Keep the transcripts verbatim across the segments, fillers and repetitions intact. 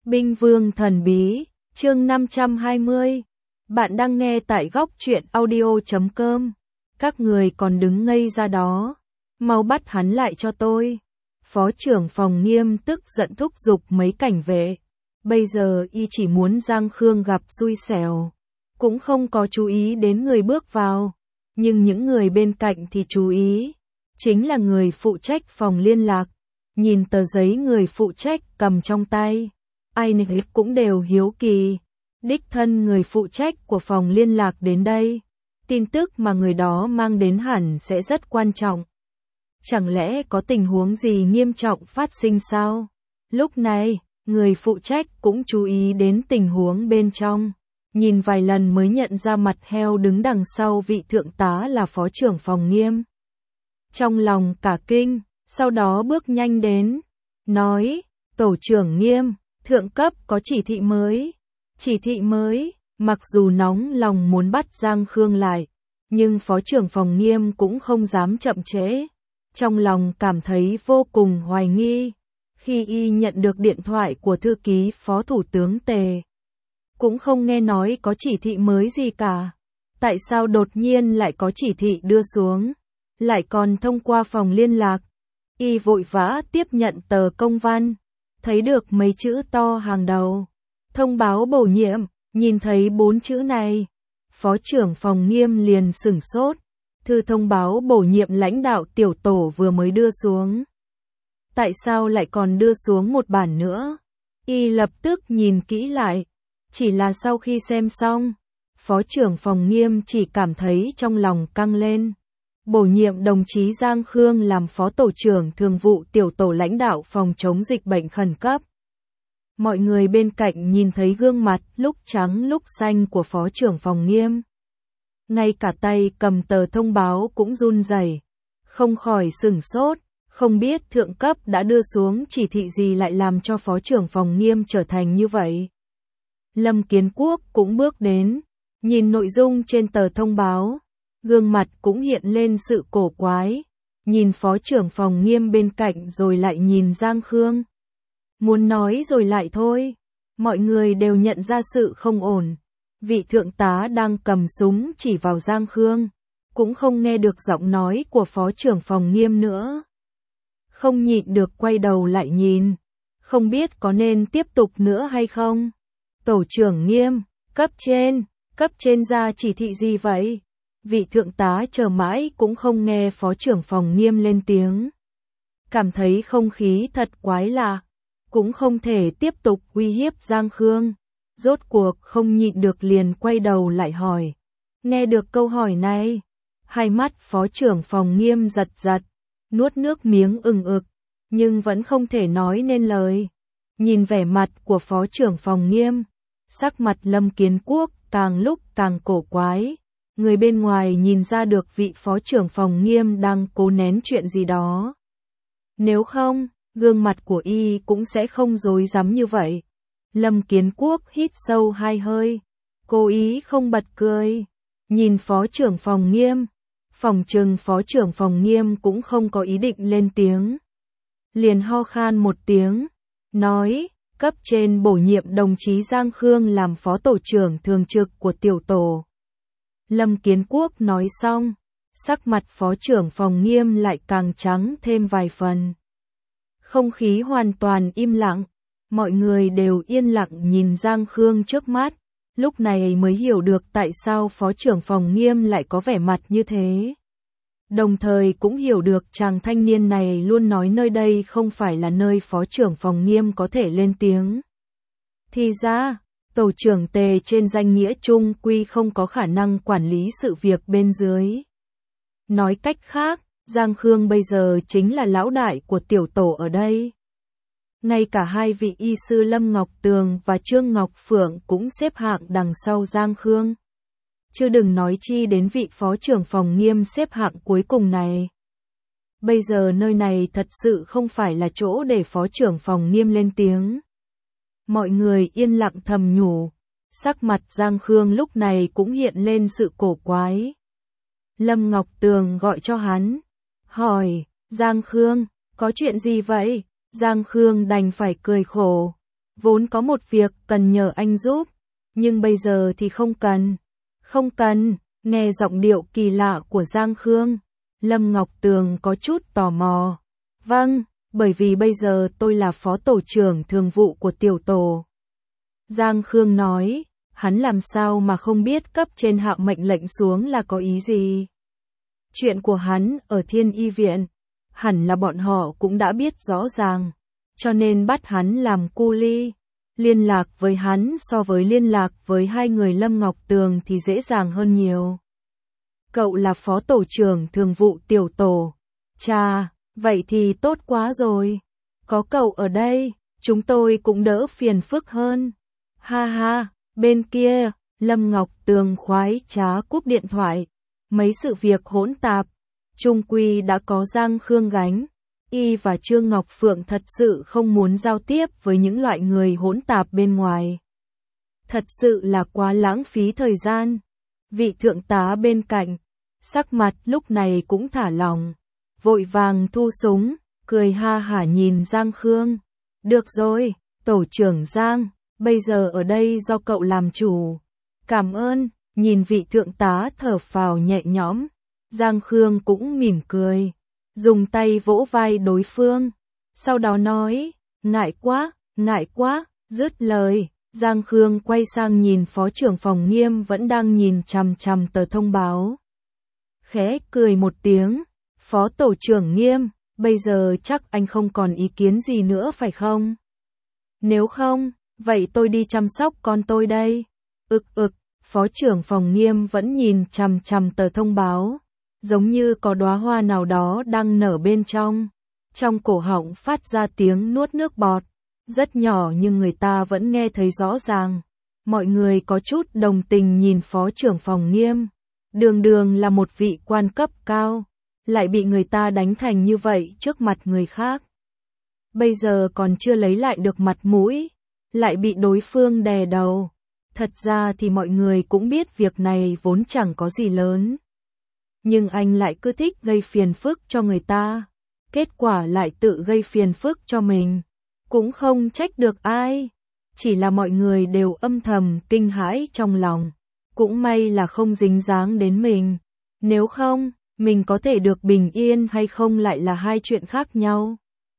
Binh Vương Thần Bí, chương năm trăm hai mươi. Bạn đang nghe tại góc truyện audio chấm com. Các người còn đứng ngây ra đó. Mau bắt hắn lại cho tôi. Phó trưởng phòng Nghiêm tức giận thúc giục mấy cảnh vệ. Bây giờ y chỉ muốn Giang Khương gặp xui xẻo. Cũng không có chú ý đến người bước vào. Nhưng những người bên cạnh thì chú ý. Chính là người phụ trách phòng liên lạc. Nhìn tờ giấy người phụ trách cầm trong tay. Ai nấy cũng đều hiếu kỳ. Đích thân người phụ trách của phòng liên lạc đến đây. Tin tức mà người đó mang đến hẳn sẽ rất quan trọng. Chẳng lẽ có tình huống gì nghiêm trọng phát sinh sao? Lúc này, người phụ trách cũng chú ý đến tình huống bên trong. Nhìn vài lần mới nhận ra mặt heo đứng đằng sau vị thượng tá là phó trưởng phòng Nghiêm. Trong lòng cả kinh, sau đó bước nhanh đến. Nói, tổ trưởng Nghiêm, thượng cấp có chỉ thị mới. Chỉ thị mới, mặc dù nóng lòng muốn bắt Giang Khương lại, nhưng phó trưởng phòng Nghiêm cũng không dám chậm trễ. Trong lòng cảm thấy vô cùng hoài nghi, khi y nhận được điện thoại của thư ký phó thủ tướng Tề. Cũng không nghe nói có chỉ thị mới gì cả. Tại sao đột nhiên lại có chỉ thị đưa xuống, lại còn thông qua phòng liên lạc? Y vội vã tiếp nhận tờ công văn, thấy được mấy chữ to hàng đầu. Thông báo bổ nhiệm, nhìn thấy bốn chữ này. Phó trưởng phòng Nghiêm liền sửng sốt. Thư thông báo bổ nhiệm lãnh đạo tiểu tổ vừa mới đưa xuống. Tại sao lại còn đưa xuống một bản nữa? Y lập tức nhìn kỹ lại. Chỉ là sau khi xem xong, phó trưởng phòng Nghiêm chỉ cảm thấy trong lòng căng lên. Bổ nhiệm đồng chí Giang Khương làm phó tổ trưởng thường vụ tiểu tổ lãnh đạo phòng chống dịch bệnh khẩn cấp. Mọi người bên cạnh nhìn thấy gương mặt lúc trắng lúc xanh của phó trưởng phòng Nghiêm. Ngay cả tay cầm tờ thông báo cũng run rẩy, không khỏi sửng sốt, không biết thượng cấp đã đưa xuống chỉ thị gì lại làm cho phó trưởng phòng Nghiêm trở thành như vậy. Lâm Kiến Quốc cũng bước đến, nhìn nội dung trên tờ thông báo, gương mặt cũng hiện lên sự cổ quái, nhìn phó trưởng phòng Nghiêm bên cạnh rồi lại nhìn Giang Khương. Muốn nói rồi lại thôi, mọi người đều nhận ra sự không ổn. Vị thượng tá đang cầm súng chỉ vào Giang Khương, cũng không nghe được giọng nói của phó trưởng phòng Nghiêm nữa. Không nhịn được quay đầu lại nhìn, không biết có nên tiếp tục nữa hay không. Tổ trưởng Nghiêm, cấp trên, cấp trên ra chỉ thị gì vậy? Vị thượng tá chờ mãi cũng không nghe phó trưởng phòng Nghiêm lên tiếng. Cảm thấy không khí thật quái lạ, cũng không thể tiếp tục uy hiếp Giang Khương. Rốt cuộc không nhịn được liền quay đầu lại hỏi. Nghe được câu hỏi này, hai mắt phó trưởng phòng Nghiêm giật giật, nuốt nước miếng ừng ực, nhưng vẫn không thể nói nên lời. Nhìn vẻ mặt của phó trưởng phòng Nghiêm, sắc mặt Lâm Kiến Quốc càng lúc càng cổ quái. Người bên ngoài nhìn ra được vị phó trưởng phòng Nghiêm đang cố nén chuyện gì đó. Nếu không, gương mặt của y cũng sẽ không rối rắm như vậy. Lâm Kiến Quốc hít sâu hai hơi, cố ý không bật cười, nhìn phó trưởng phòng Nghiêm. Phòng trừng phó trưởng phòng Nghiêm cũng không có ý định lên tiếng. Liền ho khan một tiếng, nói, cấp trên bổ nhiệm đồng chí Giang Khương làm phó tổ trưởng thường trực của tiểu tổ. Lâm Kiến Quốc nói xong, sắc mặt phó trưởng phòng Nghiêm lại càng trắng thêm vài phần. Không khí hoàn toàn im lặng, mọi người đều yên lặng nhìn Giang Khương trước mắt, lúc này mới hiểu được tại sao phó trưởng phòng Nghiêm lại có vẻ mặt như thế. Đồng thời cũng hiểu được chàng thanh niên này luôn nói nơi đây không phải là nơi phó trưởng phòng Nghiêm có thể lên tiếng. Thì ra, tổ trưởng Tề trên danh nghĩa chung quy không có khả năng quản lý sự việc bên dưới. Nói cách khác, Giang Khương bây giờ chính là lão đại của tiểu tổ ở đây. Ngay cả hai vị y sư Lâm Ngọc Tường và Trương Ngọc Phượng cũng xếp hạng đằng sau Giang Khương. Chứ đừng nói chi đến vị phó trưởng phòng Nghiêm xếp hạng cuối cùng này. Bây giờ nơi này thật sự không phải là chỗ để phó trưởng phòng Nghiêm lên tiếng. Mọi người yên lặng thầm nhủ, sắc mặt Giang Khương lúc này cũng hiện lên sự cổ quái. Lâm Ngọc Tường gọi cho hắn, hỏi, Giang Khương, có chuyện gì vậy? Giang Khương đành phải cười khổ. vốn có một việc cần nhờ anh giúp, nhưng bây giờ thì không cần. Không cần, nghe giọng điệu kỳ lạ của Giang Khương, Lâm Ngọc Tường có chút tò mò. Vâng, bởi vì bây giờ tôi là phó tổ trưởng thường vụ của tiểu tổ. Giang Khương nói, hắn làm sao mà không biết cấp trên hạ mệnh lệnh xuống là có ý gì. Chuyện của hắn ở Thiên Y Viện, hẳn là bọn họ cũng đã biết rõ ràng, cho nên bắt hắn làm cu li. Liên lạc với hắn so với liên lạc với hai người Lâm Ngọc Tường thì dễ dàng hơn nhiều. Cậu là phó tổ trưởng thường vụ tiểu tổ. Chà, vậy thì tốt quá rồi. Có cậu ở đây, chúng tôi cũng đỡ phiền phức hơn. Ha ha, bên kia, Lâm Ngọc Tường khoái trá cúp điện thoại. Mấy sự việc hỗn tạp, chung quy đã có Giang Khương gánh. Y và Trương Ngọc Phượng thật sự không muốn giao tiếp với những loại người hỗn tạp bên ngoài. Thật sự là quá lãng phí thời gian. Vị thượng tá bên cạnh, sắc mặt lúc này cũng thả lỏng, vội vàng thu súng, cười ha hả nhìn Giang Khương. Được rồi, tổ trưởng Giang, bây giờ ở đây do cậu làm chủ. Cảm ơn, nhìn vị thượng tá thở phào nhẹ nhõm, Giang Khương cũng mỉm cười, dùng tay vỗ vai đối phương, sau đó nói, ngại quá, ngại quá, dứt lời, Giang Khương quay sang nhìn phó trưởng phòng Nghiêm vẫn đang nhìn chằm chằm tờ thông báo. Khẽ cười một tiếng, phó tổ trưởng Nghiêm, bây giờ chắc anh không còn ý kiến gì nữa phải không? Nếu không, vậy tôi đi chăm sóc con tôi đây. Ực ực, phó trưởng phòng Nghiêm vẫn nhìn chằm chằm tờ thông báo, giống như có đóa hoa nào đó đang nở bên trong. Trong cổ họng phát ra tiếng nuốt nước bọt, rất nhỏ nhưng người ta vẫn nghe thấy rõ ràng. Mọi người có chút đồng tình nhìn phó trưởng phòng Nghiêm. Đường đường là một vị quan cấp cao, lại bị người ta đánh thành như vậy trước mặt người khác. Bây giờ còn chưa lấy lại được mặt mũi, lại bị đối phương đè đầu. Thật ra thì mọi người cũng biết việc này vốn chẳng có gì lớn. Nhưng anh lại cứ thích gây phiền phức cho người ta. Kết quả lại tự gây phiền phức cho mình. Cũng không trách được ai. Chỉ là mọi người đều âm thầm kinh hãi trong lòng. Cũng may là không dính dáng đến mình. Nếu không, mình có thể được bình yên hay không lại là hai chuyện khác nhau.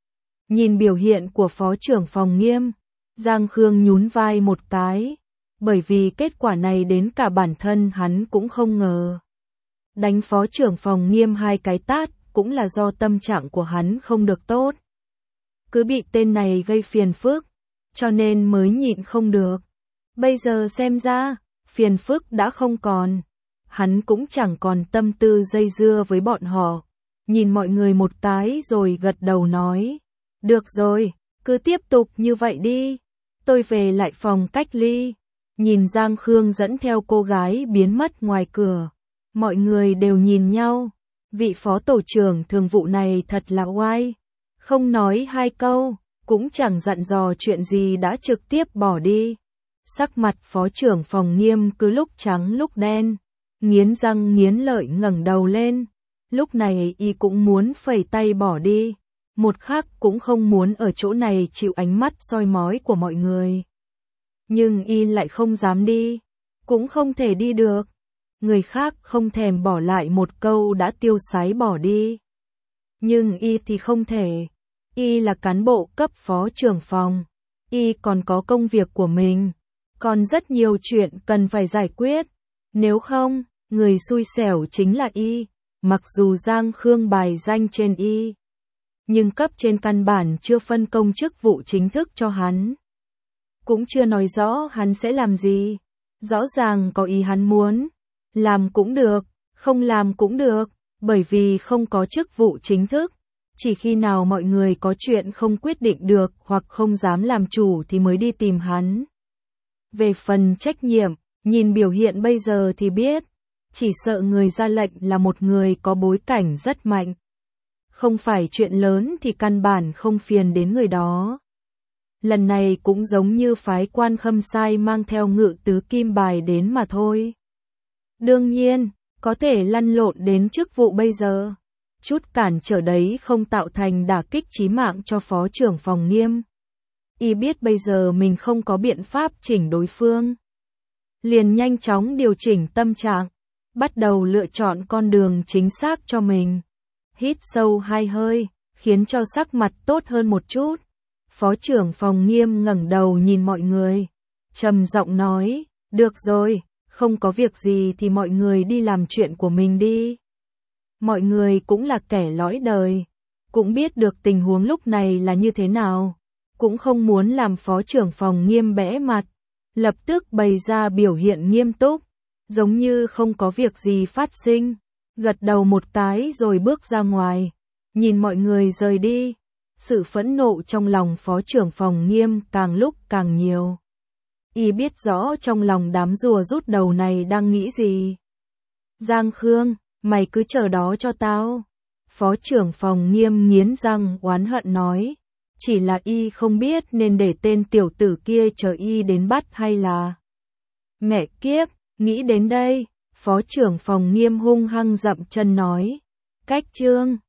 Nhìn biểu hiện của phó trưởng phòng Nghiêm, Giang Khương nhún vai một cái. Bởi vì kết quả này đến cả bản thân hắn cũng không ngờ. Đánh phó trưởng phòng Nghiêm hai cái tát cũng là do tâm trạng của hắn không được tốt. Cứ bị tên này gây phiền phức, cho nên mới nhịn không được. Bây giờ xem ra, phiền phức đã không còn. Hắn cũng chẳng còn tâm tư dây dưa với bọn họ. Nhìn mọi người một cái rồi gật đầu nói. Được rồi, cứ tiếp tục như vậy đi. Tôi về lại phòng cách ly. Nhìn Giang Khương dẫn theo cô gái biến mất ngoài cửa. Mọi người đều nhìn nhau. Vị phó tổ trưởng thường vụ này thật là oai. Không nói hai câu, cũng chẳng dặn dò chuyện gì đã trực tiếp bỏ đi. Sắc mặt phó trưởng phòng Nghiêm cứ lúc trắng lúc đen. Nghiến răng nghiến lợi ngẩng đầu lên. Lúc này y cũng muốn phẩy tay bỏ đi. Một khắc cũng không muốn ở chỗ này chịu ánh mắt soi mói của mọi người. Nhưng y lại không dám đi. Cũng không thể đi được. Người khác không thèm bỏ lại một câu đã tiêu sái bỏ đi. Nhưng y thì không thể. Y là cán bộ cấp phó trưởng phòng. Y còn có công việc của mình. Còn rất nhiều chuyện cần phải giải quyết. Nếu không, người xui xẻo chính là y. Mặc dù Giang Khương bài danh trên y, nhưng cấp trên căn bản chưa phân công chức vụ chính thức cho hắn. Cũng chưa nói rõ hắn sẽ làm gì. Rõ ràng có ý hắn muốn. Làm cũng được, không làm cũng được, bởi vì không có chức vụ chính thức. Chỉ khi nào mọi người có chuyện không quyết định được hoặc không dám làm chủ thì mới đi tìm hắn. Về phần trách nhiệm, nhìn biểu hiện bây giờ thì biết, chỉ sợ người ra lệnh là một người có bối cảnh rất mạnh. Không phải chuyện lớn thì căn bản không phiền đến người đó. Lần này cũng giống như phái Quan Khâm Sai mang theo ngự tứ kim bài đến mà thôi. Đương nhiên, có thể lăn lộn đến chức vụ bây giờ. Chút cản trở đấy không tạo thành đả kích chí mạng cho phó trưởng phòng Nghiêm. Y biết bây giờ mình không có biện pháp chỉnh đối phương. Liền nhanh chóng điều chỉnh tâm trạng, bắt đầu lựa chọn con đường chính xác cho mình. Hít sâu hai hơi, khiến cho sắc mặt tốt hơn một chút. Phó trưởng phòng Nghiêm ngẩng đầu nhìn mọi người, trầm giọng nói, được rồi, không có việc gì thì mọi người đi làm chuyện của mình đi. Mọi người cũng là kẻ lõi đời, cũng biết được tình huống lúc này là như thế nào, cũng không muốn làm phó trưởng phòng Nghiêm bẽ mặt, lập tức bày ra biểu hiện nghiêm túc, giống như không có việc gì phát sinh, gật đầu một cái rồi bước ra ngoài, nhìn mọi người rời đi. Sự phẫn nộ trong lòng phó trưởng phòng Nghiêm càng lúc càng nhiều. Y biết rõ trong lòng đám rùa rút đầu này đang nghĩ gì. Giang Khương, mày cứ chờ đó cho tao. Phó trưởng phòng Nghiêm nghiến răng oán hận nói. Chỉ là Y không biết nên để tên tiểu tử kia chờ Y đến bắt hay là... Mẹ kiếp, nghĩ đến đây, phó trưởng phòng Nghiêm hung hăng dậm chân nói. Cách chương.